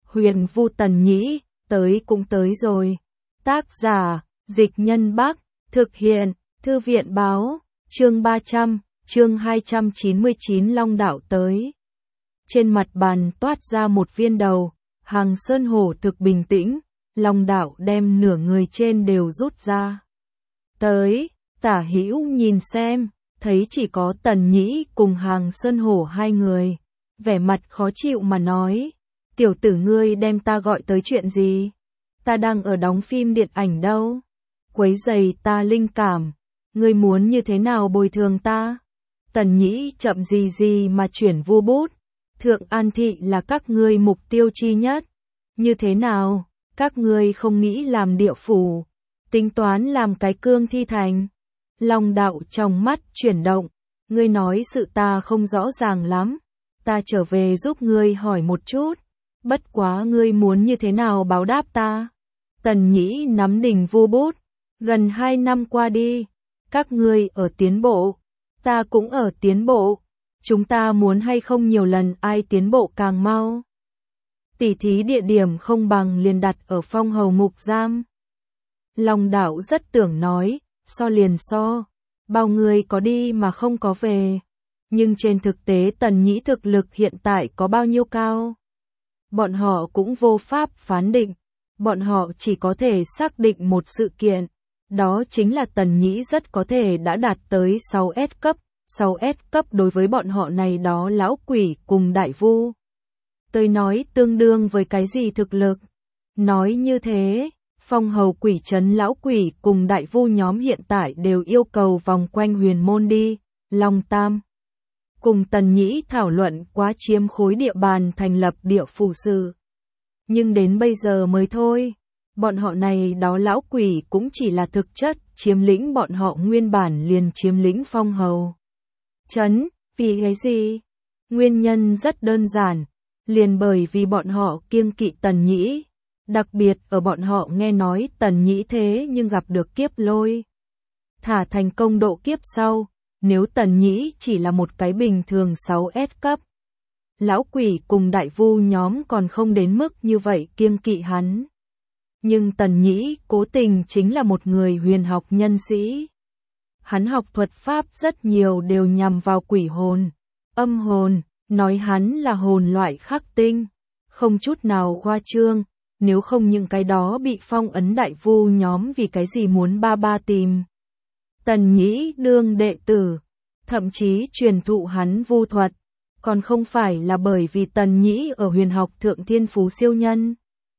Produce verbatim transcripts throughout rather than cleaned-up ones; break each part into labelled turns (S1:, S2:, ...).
S1: Huyền Vu Tần Nhĩ, tới cũng tới rồi. Tác giả, Dịch Nhân Bắc, thực hiện, Thư viện Báo, chương ba trăm, chương hai trăm chín mươi chín Long Đạo tới. Trên mặt bàn toát ra một viên đầu, Hàng Sơn Hổ thực bình tĩnh, Long Đạo đem nửa người trên đều rút ra. Tới, Tả Hữu nhìn xem, thấy chỉ có Tần Nhĩ cùng Hàng Sơn Hổ hai người, vẻ mặt khó chịu mà nói, tiểu tử ngươi đem ta gọi tới chuyện gì? Ta đang ở đóng phim điện ảnh đâu? Quấy rầy ta linh cảm, ngươi muốn như thế nào bồi thường ta? Tần Nhĩ chậm gì gì mà chuyển vu bút, Thượng An Thị là các ngươi mục tiêu chi nhất. Như thế nào, các ngươi không nghĩ làm địa phủ, tính toán làm cái cương thi thành? Long Đạo trong mắt chuyển động, ngươi nói sự ta không rõ ràng lắm, ta trở về giúp ngươi hỏi một chút, bất quá ngươi muốn như thế nào báo đáp ta? Tần Nhĩ nắm đỉnh vu bút, gần hai năm qua đi, các ngươi ở tiến bộ, ta cũng ở tiến bộ, chúng ta muốn hay không nhiều lần ai tiến bộ càng mau. Tỉ thí địa điểm không bằng liền đặt ở Phong Hầu ngục giam. Long Đạo rất tưởng nói, so liền so, bao người có đi mà không có về. Nhưng trên thực tế Tần Nhĩ thực lực hiện tại có bao nhiêu cao? Bọn họ cũng vô pháp phán định, bọn họ chỉ có thể xác định một sự kiện, đó chính là Tần Nhĩ rất có thể đã đạt tới sáu S cấp, sáu S cấp đối với bọn họ này đó lão quỷ cùng đại vu. Tôi nói tương đương với cái gì thực lực? Nói như thế, Phong Hầu quỷ trấn lão quỷ cùng đại vu nhóm hiện tại đều yêu cầu vòng quanh huyền môn đi. Long Tam cùng Tần Nhĩ thảo luận quá chiếm khối địa bàn thành lập địa phủ sự. Nhưng đến bây giờ mới thôi, bọn họ này đó lão quỷ cũng chỉ là thực chất chiếm lĩnh bọn họ nguyên bản liền chiếm lĩnh Phong Hầu trấn. Vì cái gì? Nguyên nhân rất đơn giản, liền bởi vì bọn họ kiêng kỵ Tần Nhĩ, đặc biệt ở bọn họ nghe nói Tần Nhĩ thế nhưng gặp được kiếp lôi. Thả thành công độ kiếp sau, nếu Tần Nhĩ chỉ là một cái bình thường sáu S cấp, lão quỷ cùng đại vu nhóm còn không đến mức như vậy kiêng kỵ hắn. Nhưng Tần Nhĩ cố tình chính là một người huyền học nhân sĩ. Hắn học thuật pháp rất nhiều đều nhằm vào quỷ hồn, âm hồn, nói hắn là hồn loại khắc tinh, không chút nào khoa trương, nếu không những cái đó bị phong ấn đại vu nhóm vì cái gì muốn ba ba tìm. Tần Nhĩ đương đệ tử, thậm chí truyền thụ hắn vu thuật, còn không phải là bởi vì Tần Nhĩ ở huyền học thượng thiên phú siêu nhân.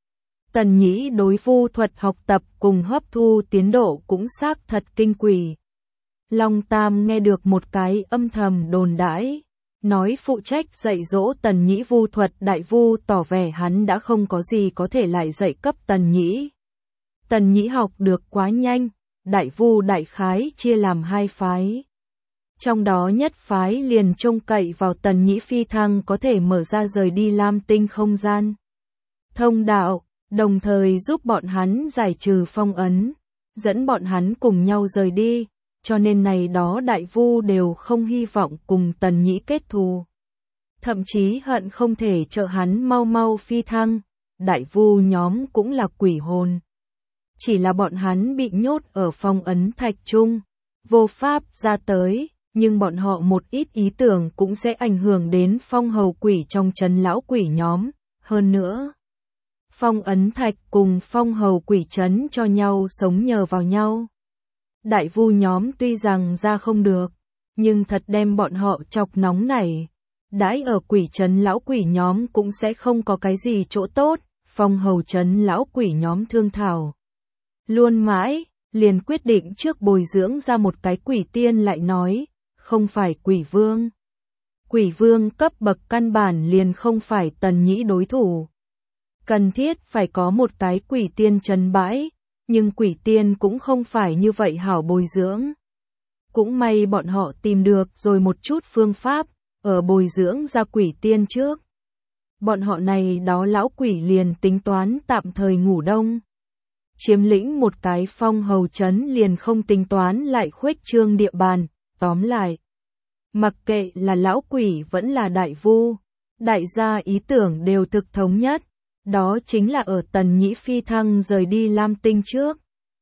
S1: Tần Nhĩ đối vu thuật học tập cùng hấp thu tiến độ cũng xác thật kinh quỷ. Long Tam nghe được một cái âm thầm đồn đãi, nói phụ trách dạy dỗ Tần Nhĩ vu thuật đại vu tỏ vẻ hắn đã không có gì có thể lại dạy cấp Tần Nhĩ. Tần Nhĩ học được quá nhanh, đại vu đại khái chia làm hai phái. Trong đó nhất phái liền trông cậy vào Tần Nhĩ phi thăng có thể mở ra rời đi Lam Tinh không gian thông đạo, đồng thời giúp bọn hắn giải trừ phong ấn, dẫn bọn hắn cùng nhau rời đi, cho nên này đó đại vu đều không hy vọng cùng Tần Nhĩ kết thù. Thậm chí hận không thể trợ hắn mau mau phi thăng, đại vu nhóm cũng là quỷ hồn. Chỉ là bọn hắn bị nhốt ở phong ấn thạch trung, vô pháp ra tới, nhưng bọn họ một ít ý tưởng cũng sẽ ảnh hưởng đến phong hầu quỷ trong trấn lão quỷ nhóm. Hơn nữa, phong ấn thạch cùng phong hầu quỷ trấn cho nhau sống nhờ vào nhau. Đại vu nhóm tuy rằng ra không được, nhưng thật đem bọn họ chọc nóng nảy. Đãi ở quỷ trấn lão quỷ nhóm cũng sẽ không có cái gì chỗ tốt, phong hầu trấn lão quỷ nhóm thương thảo. Luôn mãi, liền quyết định trước bồi dưỡng ra một cái quỷ tiên lại nói, không phải quỷ vương. Quỷ vương cấp bậc căn bản liền không phải Tần Nhĩ đối thủ. Cần thiết phải có một cái quỷ tiên trấn bãi, nhưng quỷ tiên cũng không phải như vậy hảo bồi dưỡng. Cũng may bọn họ tìm được rồi một chút phương pháp, ở bồi dưỡng ra quỷ tiên trước. Bọn họ này đó lão quỷ liền tính toán tạm thời ngủ đông. Chiếm lĩnh một cái phong hầu trấn liền không tính toán lại khuếch trương địa bàn, tóm lại. Mặc kệ là lão quỷ vẫn là đại vu, đại gia ý tưởng đều thực thống nhất, Đó chính là ở Tần Nhĩ phi thăng rời đi Lam Tinh trước.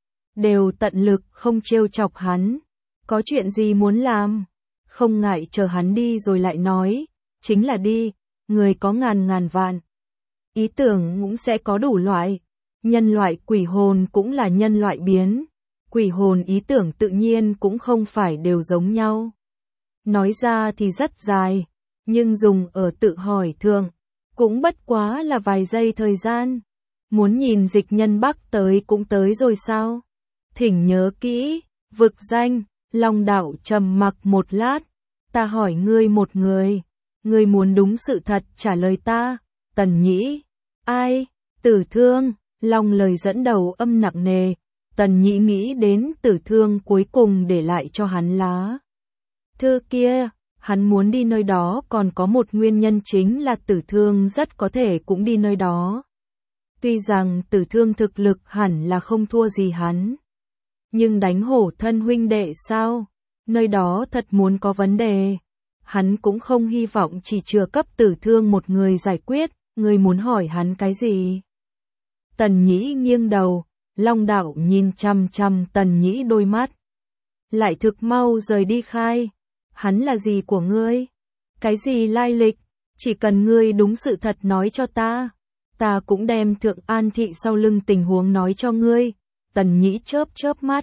S1: Đều tận lực không trêu chọc hắn. Có chuyện gì muốn làm? Không ngại chờ hắn đi rồi lại nói. Chính là đi, người có ngàn ngàn vạn. Ý tưởng cũng sẽ có đủ loại. Nhân loại quỷ hồn cũng là nhân loại biến. Quỷ hồn ý tưởng tự nhiên cũng không phải đều giống nhau. Nói ra thì rất dài, nhưng dùng ở tự hỏi thường, cũng bất quá là vài giây thời gian. Muốn nhìn Dịch Nhân Bắc tới cũng tới rồi sao? Thỉnh nhớ kỹ, vực danh, Long Đạo trầm mặc một lát. Ta hỏi ngươi một người, ngươi muốn đúng sự thật trả lời ta. Tần Nhĩ, ai? Tử Thương, Long lời dẫn đầu âm nặng nề. Tần Nhĩ nghĩ đến Tử Thương cuối cùng để lại cho hắn lá thư kia, hắn muốn đi nơi đó còn có một nguyên nhân chính là Tử Thương rất có thể cũng đi nơi đó. Tuy rằng Tử Thương thực lực hẳn là không thua gì hắn, nhưng đánh hổ thân huynh đệ sao? Nơi đó thật muốn có vấn đề. Hắn cũng không hy vọng chỉ chừa cấp Tử Thương một người giải quyết, người muốn hỏi hắn cái gì? Tần Nhĩ nghiêng đầu, Long Đạo nhìn chăm chăm Tần Nhĩ đôi mắt. Lại thực mau rời đi khai. Hắn là gì của ngươi? Cái gì lai lịch? Chỉ cần ngươi đúng sự thật nói cho ta. Ta cũng đem Thượng An Thị sau lưng tình huống nói cho ngươi. Tần Nhĩ chớp chớp mắt.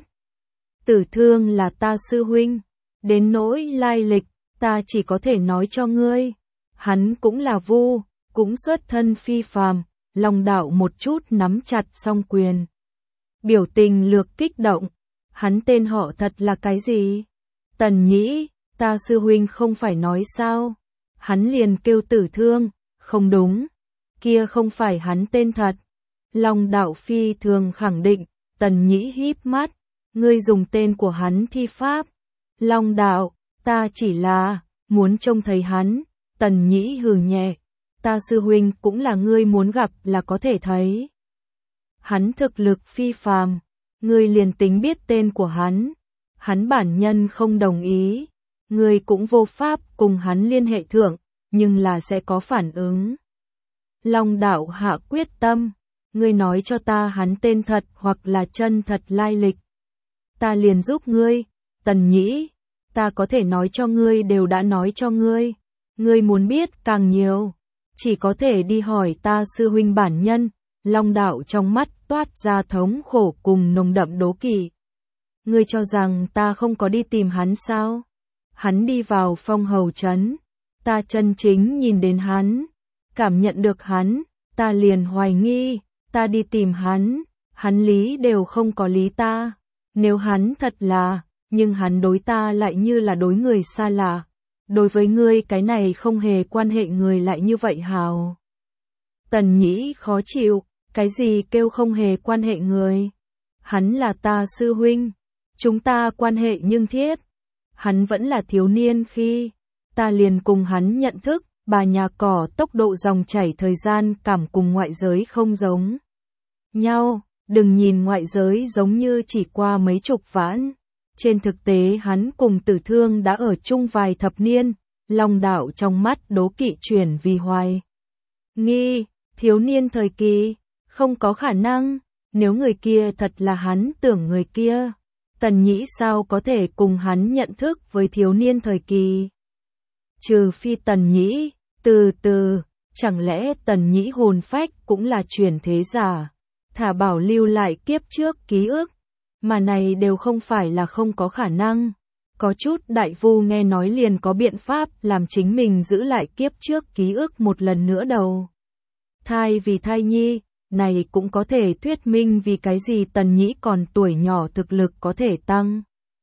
S1: Tử Thương là ta sư huynh. Đến nỗi lai lịch, ta chỉ có thể nói cho ngươi. Hắn cũng là vu, cũng xuất thân phi phàm. Long Đạo một chút nắm chặt song quyền. Biểu tình lược kích động. Hắn tên họ thật là cái gì? Tần Nhĩ, ta sư huynh không phải nói sao? Hắn liền kêu Tử Thương, không đúng. Kia không phải hắn tên thật. Long Đạo phi thường khẳng định. Tần Nhĩ híp mắt. Ngươi dùng tên của hắn thi pháp. Long Đạo, ta chỉ là muốn trông thấy hắn. Tần Nhĩ hừ nhẹ. Ta sư huynh cũng là ngươi muốn gặp là có thể thấy. Hắn thực lực phi phàm. Ngươi liền tính biết tên của hắn. Hắn bản nhân không đồng ý. Ngươi cũng vô pháp cùng hắn liên hệ thượng, nhưng là sẽ có phản ứng. Long Đạo hạ quyết tâm. Ngươi nói cho ta hắn tên thật hoặc là chân thật lai lịch. Ta liền giúp ngươi. Tần Nhĩ, ta có thể nói cho ngươi đều đã nói cho ngươi. Ngươi muốn biết càng nhiều, chỉ có thể đi hỏi ta sư huynh bản nhân. Long Đạo trong mắt toát ra thống khổ cùng nồng đậm đố kỵ. Ngươi cho rằng ta không có đi tìm hắn sao? Hắn đi vào Phong Hầu trấn, ta chân chính nhìn đến hắn, cảm nhận được hắn, ta liền hoài nghi, ta đi tìm hắn, hắn lý đều không có lý ta. Nếu hắn thật là, nhưng hắn đối ta lại như là đối người xa lạ. Đối với ngươi cái này không hề quan hệ người lại như vậy hào. Tần Nhĩ khó chịu, cái gì kêu không hề quan hệ người? Hắn là ta sư huynh, chúng ta quan hệ nhưng thiết. Hắn vẫn là thiếu niên khi ta liền cùng hắn nhận thức, bà nhà cỏ tốc độ dòng chảy thời gian cảm cùng ngoại giới không giống nhau. Đừng nhìn ngoại giới giống như chỉ qua mấy chục vãn. Trên thực tế hắn cùng Tử Thương đã ở chung vài thập niên. Long Đạo trong mắt đố kỵ chuyển vì hoài nghi. Thiếu niên thời kỳ, không có khả năng. Nếu người kia thật là hắn tưởng người kia, Tần Nhĩ sao có thể cùng hắn nhận thức với thiếu niên thời kỳ? Trừ phi Tần Nhĩ, từ từ, chẳng lẽ Tần Nhĩ hồn phách cũng là chuyển thế giả, thả bảo lưu lại kiếp trước ký ức, mà này đều không phải là không có khả năng. Có chút đại vu nghe nói liền có biện pháp làm chính mình giữ lại kiếp trước ký ức một lần nữa đầu thai vì thai nhi. Này cũng có thể thuyết minh vì cái gì Tần Nhĩ còn tuổi nhỏ thực lực có thể tăng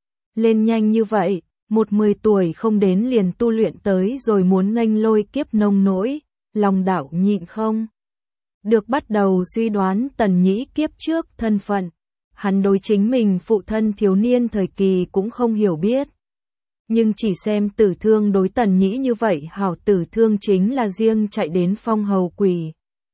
S1: lên nhanh như vậy, một mười tuổi không đến liền tu luyện tới rồi muốn nghênh lôi kiếp nông nỗi. Long Đạo nhịn không được bắt đầu suy đoán Tần Nhĩ kiếp trước thân phận. Hắn đối chính mình phụ thân thiếu niên thời kỳ cũng không hiểu biết. Nhưng chỉ xem Tử Thương đối Tần Nhĩ như vậy hảo. Tử Thương chính là riêng chạy đến Phong Hầu quỷ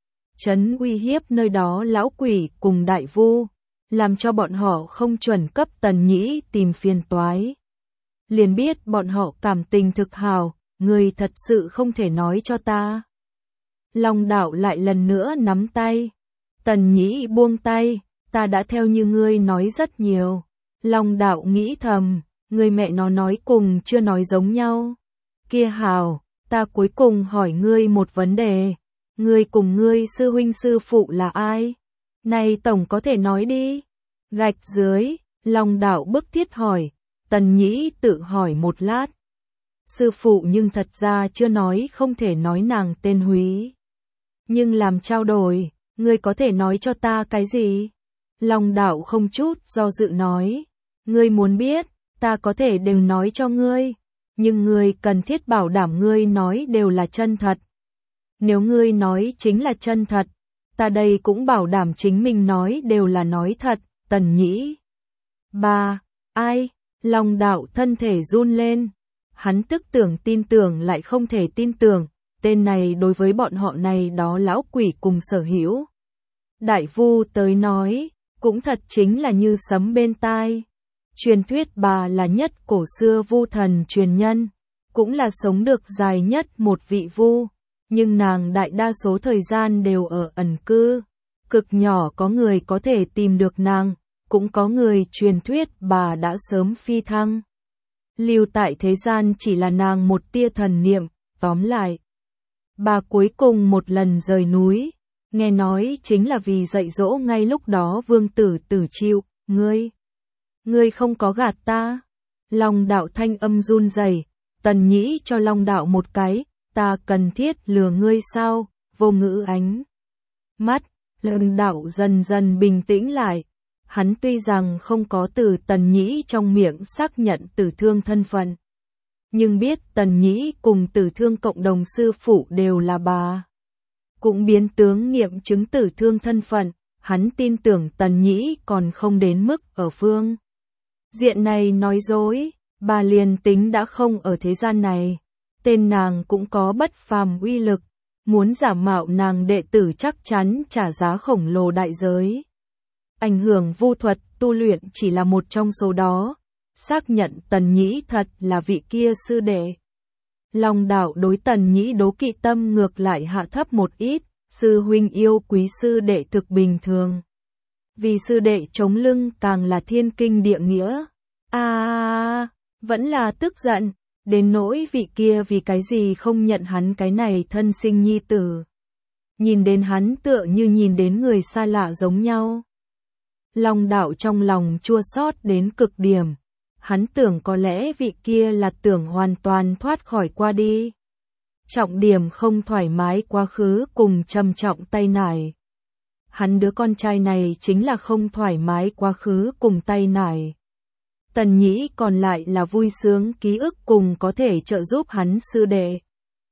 S1: trấn uy hiếp nơi đó lão quỷ cùng đại vu, làm cho bọn họ không chuẩn cấp Tần Nhĩ tìm phiền toái. Liền biết bọn họ cảm tình thực hào, người thật sự không thể nói cho ta. Long Đạo lại lần nữa nắm tay. Tần Nhĩ buông tay, ta đã theo như ngươi nói rất nhiều. Long Đạo nghĩ thầm, ngươi mẹ nó nói cùng chưa nói giống nhau. Kia hào, ta cuối cùng hỏi ngươi một vấn đề. Ngươi cùng ngươi sư huynh sư phụ là ai? Này tổng có thể nói đi. Gạch dưới, Long Đạo bức thiết hỏi, Tần Nhĩ tự hỏi một lát. Sư phụ nhưng thật ra chưa nói không thể nói nàng tên Húy. Nhưng làm trao đổi, ngươi có thể nói cho ta cái gì? Long Đạo không chút do dự nói, ngươi muốn biết, ta có thể đều nói cho ngươi, nhưng ngươi cần thiết bảo đảm ngươi nói đều là chân thật. Nếu ngươi nói chính là chân thật, ta đây cũng bảo đảm chính mình nói đều là nói thật. Tần Nhĩ. Ba, ai? Long Đạo thân thể run lên. Hắn tức tưởng tin tưởng lại không thể tin tưởng, tên này đối với bọn họ này đó lão quỷ cùng sở hữu. Đại Vu tới nói, cũng thật chính là như sấm bên tai. Truyền thuyết bà là nhất cổ xưa vu thần truyền nhân, cũng là sống được dài nhất một vị vu, nhưng nàng đại đa số thời gian đều ở ẩn cư. Cực nhỏ có người có thể tìm được nàng, cũng có người truyền thuyết bà đã sớm phi thăng. Lưu tại thế gian chỉ là nàng một tia thần niệm, tóm lại. Bà cuối cùng một lần rời núi, nghe nói chính là vì dạy dỗ ngay lúc đó vương tử Tử Chịu, ngươi. Ngươi không có gạt ta. Long Đạo thanh âm run rẩy. Tần Nhĩ cho Long Đạo một cái, ta cần thiết lừa ngươi sao? Vô ngữ ánh mắt. Long Đạo dần dần bình tĩnh lại. Hắn tuy rằng không có từ Tần Nhĩ trong miệng xác nhận Tử Thương thân phận, nhưng biết Tần Nhĩ cùng Tử Thương cộng đồng sư phụ đều là bà. Cũng biến tướng nghiệm chứng Tử Thương thân phận, hắn tin tưởng Tần Nhĩ còn không đến mức ở phương diện này nói dối, bà liền tính đã không ở thế gian này. Tên nàng cũng có bất phàm uy lực, muốn giả mạo nàng đệ tử chắc chắn trả giá khổng lồ đại giới. Ảnh hưởng vu thuật tu luyện chỉ là một trong số đó, xác nhận Tần Nhĩ thật là vị kia sư đệ. Long Đạo đối Tần Nhĩ đố kỵ tâm ngược lại hạ thấp một ít, sư huynh yêu quý sư đệ thực bình thường. Vì sư đệ chống lưng càng là thiên kinh địa nghĩa. À, vẫn là tức giận, đến nỗi vị kia vì cái gì không nhận hắn cái này thân sinh nhi tử. Nhìn đến hắn tựa như nhìn đến người xa lạ giống nhau. Long Đạo trong lòng chua xót đến cực điểm. Hắn tưởng có lẽ vị kia là tưởng hoàn toàn thoát khỏi qua đi. Trọng điểm không thoải mái quá khứ cùng trầm trọng tay nải. Hắn đứa con trai này chính là không thoải mái quá khứ cùng tay nải. Tần Nhĩ còn lại là vui sướng ký ức cùng có thể trợ giúp hắn sư đệ.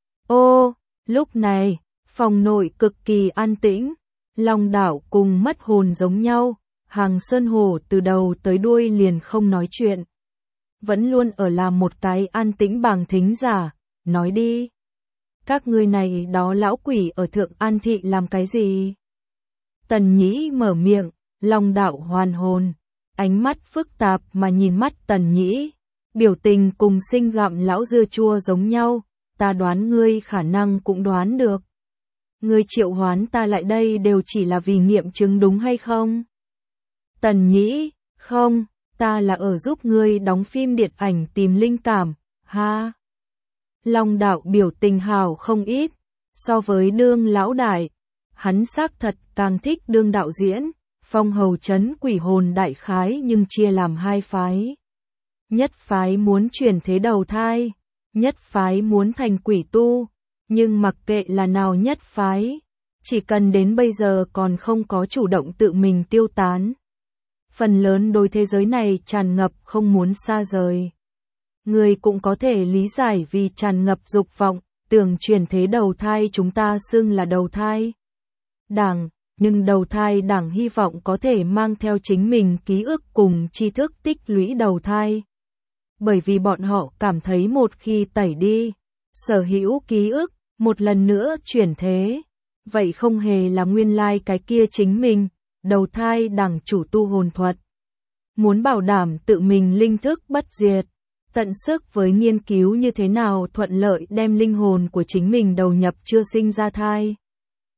S1: Ô, lúc này, phòng nội cực kỳ an tĩnh. Long Đạo cùng mất hồn giống nhau. Hàng Sơn Hổ từ đầu tới đuôi liền không nói chuyện. Vẫn luôn ở làm một cái an tĩnh bằng thính giả. Nói đi. Các ngươi này đó lão quỷ ở Thượng An Thị làm cái gì? Tần Nhĩ mở miệng, Long Đạo hoàn hồn. Ánh mắt phức tạp mà nhìn mắt Tần Nhĩ. Biểu tình cùng sinh gặm lão dưa chua giống nhau. Ta đoán ngươi khả năng cũng đoán được. Ngươi triệu hoán ta lại đây đều chỉ là vì nghiệm chứng đúng hay không? Tần Nhĩ, không, ta là ở giúp ngươi đóng phim điện ảnh tìm linh cảm, ha. Long Đạo biểu tình hào không ít, so với đương lão đại, hắn xác thật càng thích đương đạo diễn, phong hầu trấn quỷ hồn đại khái nhưng chia làm hai phái. Nhất phái muốn chuyển thế đầu thai, nhất phái muốn thành quỷ tu, nhưng mặc kệ là nào nhất phái, chỉ cần đến bây giờ còn không có chủ động tự mình tiêu tán. Phần lớn đối thế giới này tràn ngập không muốn xa rời. Người cũng có thể lý giải vì tràn ngập dục vọng, tưởng chuyển thế đầu thai chúng ta xưng là đầu thai đảng, nhưng đầu thai đảng hy vọng có thể mang theo chính mình ký ức cùng tri thức tích lũy đầu thai. Bởi vì bọn họ cảm thấy một khi tẩy đi, sở hữu ký ức, một lần nữa chuyển thế, vậy không hề là nguyên lai cái kia chính mình. Đầu thai đảng chủ tu hồn thuật. Muốn bảo đảm tự mình linh thức bất diệt, tận sức với nghiên cứu như thế nào thuận lợi đem linh hồn của chính mình đầu nhập chưa sinh ra thai.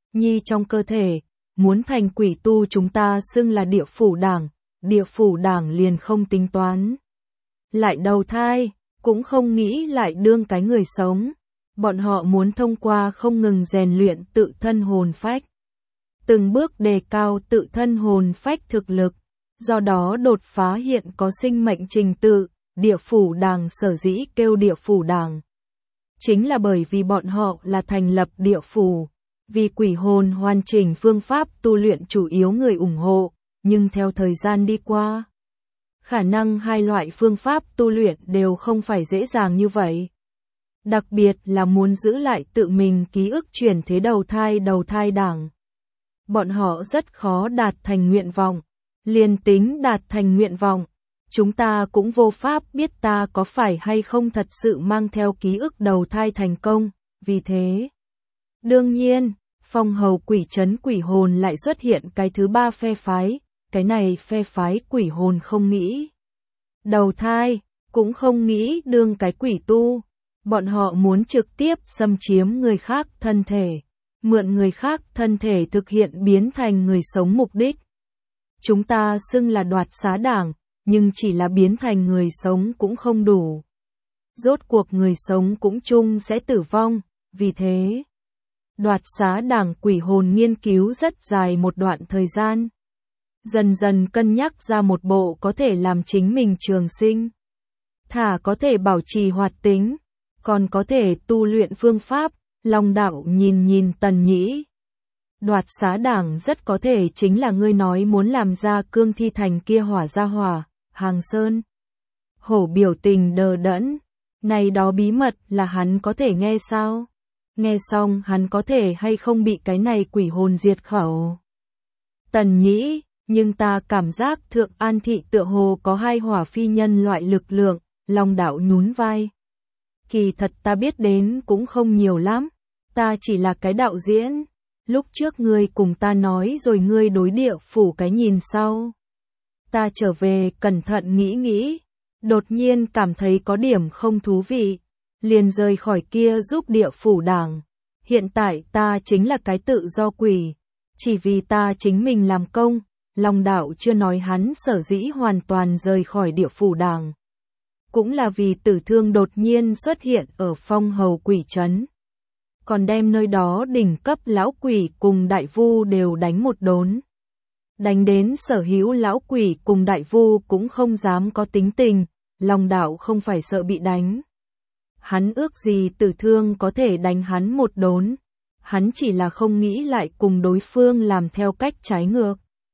S1: nhi trong cơ thể, muốn thành quỷ tu chúng ta xưng là địa phủ đảng, địa phủ đảng liền không tính toán. Lại đầu thai, cũng không nghĩ lại đương cái người sống. Bọn họ muốn thông qua không ngừng rèn luyện tự thân hồn phách. Từng bước đề cao tự thân hồn phách thực lực, do đó đột phá hiện có sinh mệnh trình tự, địa phủ đàng sở dĩ kêu địa phủ đàng. Chính là bởi vì bọn họ là thành lập địa phủ, vì quỷ hồn hoàn chỉnh phương pháp tu luyện chủ yếu người ủng hộ, nhưng theo thời gian đi qua, khả năng hai loại phương pháp tu luyện đều không phải dễ dàng như vậy. Đặc biệt là muốn giữ lại tự mình ký ức chuyển thế đầu thai đầu thai đảng. Bọn họ rất khó đạt thành nguyện vọng, liền tính đạt thành nguyện vọng, chúng ta cũng vô pháp biết ta có phải hay không thật sự mang theo ký ức đầu thai thành công, vì thế. Đương nhiên, phong hầu quỷ trấn quỷ hồn lại xuất hiện cái thứ ba phe phái, cái này phe phái quỷ hồn không nghĩ đầu thai, cũng không nghĩ đương cái quỷ tu, bọn họ muốn trực tiếp xâm chiếm người khác thân thể, mượn người khác thân thể thực hiện biến thành người sống mục đích. Chúng ta xưng là đoạt xá đảng, nhưng chỉ là biến thành người sống cũng không đủ. Rốt cuộc người sống cũng chung sẽ tử vong, vì thế, đoạt xá đảng quỷ hồn nghiên cứu rất dài một đoạn thời gian. Dần dần cân nhắc ra một bộ có thể làm chính mình trường sinh, thả có thể bảo trì hoạt tính, còn có thể tu luyện phương pháp. Long đạo nhìn nhìn Tần Nhĩ. Đoạt xá đảng rất có thể chính là ngươi nói muốn làm ra cương thi thành kia hỏa ra hỏa, Hàng Sơn. Hổ biểu tình đờ đẫn, này đó bí mật là hắn có thể nghe sao? Nghe xong hắn có thể hay không bị cái này quỷ hồn diệt khẩu? Tần Nhĩ, nhưng ta cảm giác Thượng An Thị tựa hồ có hai hỏa phi nhân loại lực lượng, Long đạo nhún vai. Kỳ thật ta biết đến cũng không nhiều lắm, ta chỉ là cái đạo diễn, lúc trước ngươi cùng ta nói rồi ngươi đối địa phủ cái nhìn sau. Ta trở về cẩn thận nghĩ nghĩ, đột nhiên cảm thấy có điểm không thú vị, liền rời khỏi kia giúp địa phủ đảng. Hiện tại ta chính là cái tự do quỷ, chỉ vì ta chính mình làm công, Long đạo chưa nói hắn sở dĩ hoàn toàn rời khỏi địa phủ đảng. Cũng là vì tử thương đột nhiên xuất hiện ở phong hầu quỷ trấn. Còn đem nơi đó đỉnh cấp lão quỷ cùng đại vu đều đánh một đốn. Đánh đến sở hữu lão quỷ cùng đại vu cũng không dám có tính tình, Long đạo không phải sợ bị đánh. Hắn ước gì tử thương có thể đánh hắn một đốn. Hắn chỉ là không nghĩ lại cùng đối phương làm theo cách trái ngược.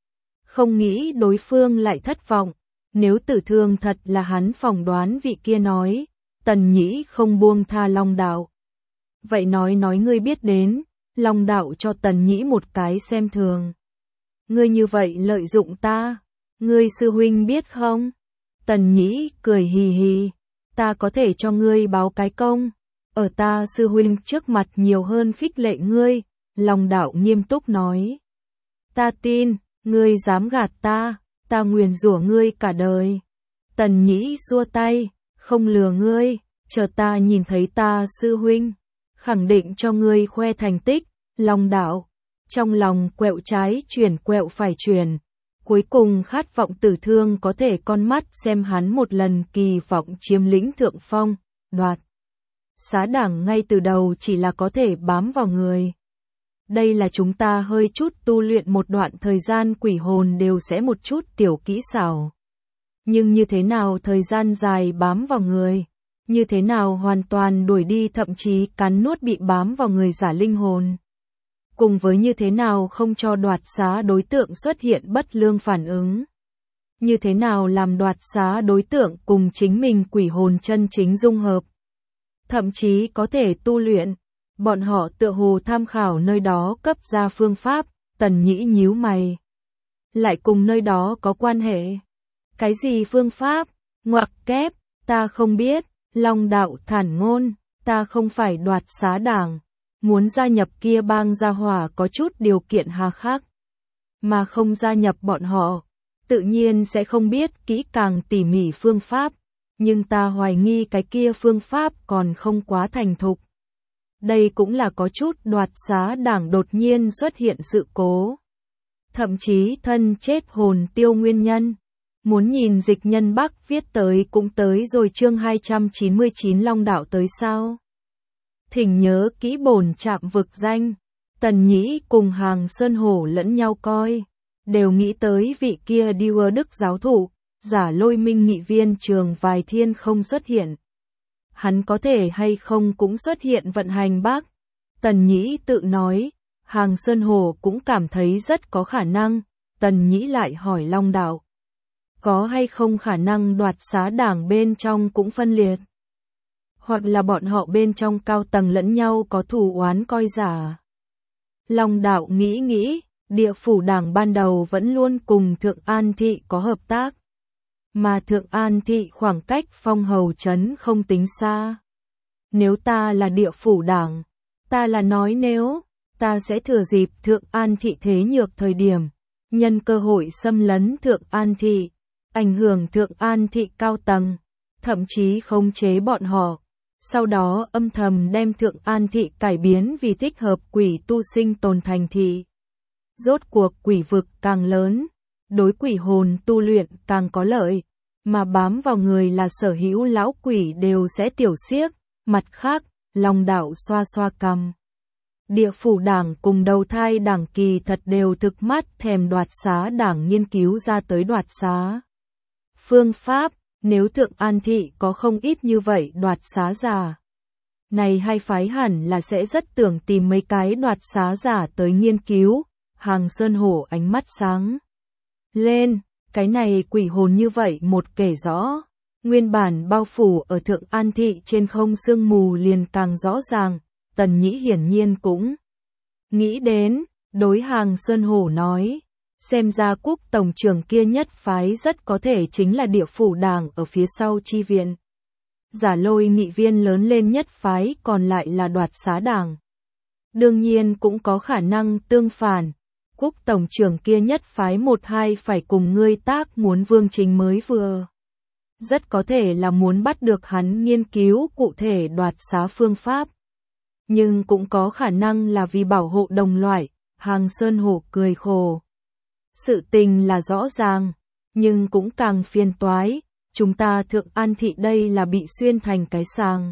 S1: Không nghĩ đối phương lại thất vọng. Nếu tử thương thật là hắn phỏng đoán vị kia nói, Tần Nhĩ không buông tha Long đạo. Vậy nói nói ngươi biết đến, Long đạo cho Tần Nhĩ một cái xem thường. Ngươi như vậy lợi dụng ta, ngươi sư huynh biết không? Tần Nhĩ cười hì hì, ta có thể cho ngươi báo cái công, ở ta sư huynh trước mặt nhiều hơn khích lệ ngươi, Long đạo nghiêm túc nói. Ta tin, ngươi dám gạt ta. Ta nguyền rủa ngươi cả đời. Tần Nhĩ xua tay, không lừa ngươi, chờ ta nhìn thấy ta sư huynh, khẳng định cho ngươi khoe thành tích, Long đạo. Trong lòng quẹo trái chuyển quẹo phải chuyển, cuối cùng khát vọng tử thương có thể con mắt xem hắn một lần kỳ vọng chiếm lĩnh thượng phong, đoạt. Xá đảng ngay từ đầu chỉ là có thể bám vào người. Đây là chúng ta hơi chút tu luyện một đoạn thời gian quỷ hồn đều sẽ một chút tiểu kỹ xảo. Nhưng như thế nào thời gian dài bám vào người? Như thế nào hoàn toàn đuổi đi thậm chí cắn nuốt bị bám vào người giả linh hồn? Cùng với như thế nào không cho đoạt xá đối tượng xuất hiện bất lương phản ứng? Như thế nào làm đoạt xá đối tượng cùng chính mình quỷ hồn chân chính dung hợp? Thậm chí có thể tu luyện. Bọn họ tựa hồ tham khảo nơi đó cấp ra phương pháp, Tần Nhĩ nhíu mày. Lại cùng nơi đó có quan hệ. Cái gì phương pháp? Ngoặc kép, ta không biết, Long đạo thản ngôn, ta không phải đoạt xá đảng. Muốn gia nhập kia bang gia hỏa có chút điều kiện hà khắc. Mà không gia nhập bọn họ, tự nhiên sẽ không biết kỹ càng tỉ mỉ phương pháp. Nhưng ta hoài nghi cái kia phương pháp còn không quá thành thục. đây cũng là có chút đoạt xá đảng đột nhiên xuất hiện sự cố. Thậm chí thân chết hồn tiêu nguyên nhân. Muốn nhìn Dịch Nhân Bắc viết tới cũng tới rồi chương hai trăm chín mươi chín Long Đạo tới sao? Thỉnh nhớ kỹ bổn trạm vực danh. Tần Nhĩ cùng Hàng Sơn Hổ lẫn nhau coi, đều nghĩ tới vị kia Điêu Đức giáo thụ, Giả Lôi Minh nghị viên Trường Vài Thiên không xuất hiện. Hắn có thể hay không cũng xuất hiện vận hành bác. Tần Nhĩ tự nói, Hàng Sơn Hổ cũng cảm thấy rất có khả năng. Tần Nhĩ lại hỏi Long Đạo, có hay không khả năng đoạt xá đảng bên trong cũng phân liệt? Hoặc là bọn họ bên trong cao tầng lẫn nhau có thù oán coi giả? Long Đạo nghĩ nghĩ, địa phủ đảng ban đầu vẫn luôn cùng Thượng An Thị có hợp tác. Mà Thượng An Thị khoảng cách Phong Hầu Trấn không tính xa. Nếu ta là địa phủ đảng, ta là nói nếu, ta sẽ thừa dịp Thượng An Thị thế nhược thời điểm, nhân cơ hội xâm lấn Thượng An Thị, ảnh hưởng Thượng An Thị cao tầng, thậm chí khống chế bọn họ. Sau đó âm thầm đem Thượng An Thị cải biến vì thích hợp quỷ tu sinh tồn thành thị. Rốt cuộc quỷ vực càng lớn, đối quỷ hồn tu luyện càng có lợi, mà bám vào người là sở hữu lão quỷ đều sẽ tiểu xiếc. Mặt khác, Long Đạo xoa xoa cằm. Địa phủ đảng cùng đầu thai đảng kỳ thật đều thực mắt thèm đoạt xá đảng nghiên cứu ra tới đoạt xá phương pháp. Nếu Thượng An Thị có không ít như vậy đoạt xá giả, này hai phái hẳn là sẽ rất tưởng tìm mấy cái đoạt xá giả tới nghiên cứu. Hàng Sơn Hổ ánh mắt sáng lên, cái này quỷ hồn như vậy một kể rõ, nguyên bản bao phủ ở Thượng An Thị trên không sương mù liền càng rõ ràng. Tần Nhĩ hiển nhiên cũng nghĩ đến, đối Hàng Sơn Hổ nói, xem ra Quốc tổng trưởng kia nhất phái rất có thể chính là địa phủ đảng ở phía sau chi viện. Giả Lôi nghị viên lớn lên nhất phái còn lại là đoạt xá đảng. Đương nhiên cũng có khả năng tương phản, Quốc tổng trưởng kia nhất phái một hai phải cùng ngươi tác muốn vương trình mới vừa. Rất có thể là muốn bắt được hắn nghiên cứu cụ thể đoạt xá phương pháp. Nhưng cũng có khả năng là vì bảo hộ đồng loại. Hàng Sơn Hổ cười khổ. Sự tình là rõ ràng, nhưng cũng càng phiền toái. Chúng ta Thượng An Thị đây là bị xuyên thành cái sàng.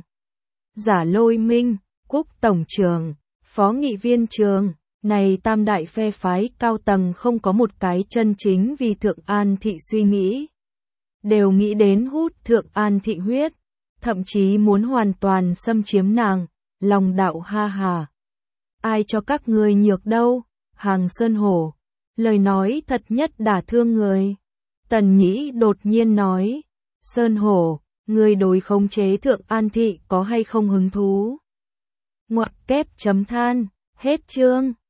S1: Giả Lôi Minh, Quốc tổng trưởng, Phó nghị viên Trường, này tam đại phe phái cao tầng không có một cái chân chính vì Thượng An Thị suy nghĩ. Đều nghĩ đến hút Thượng An Thị huyết, thậm chí muốn hoàn toàn xâm chiếm nàng. Long Đạo ha hà. Ai cho các ngươi nhược đâu? Hàng Sơn Hổ. Lời nói thật nhất đả thương người. Tần Nhĩ đột nhiên nói. Sơn Hổ, ngươi đối khống chế Thượng An Thị có hay không hứng thú? Ngoặc kép chấm than. Hết chương.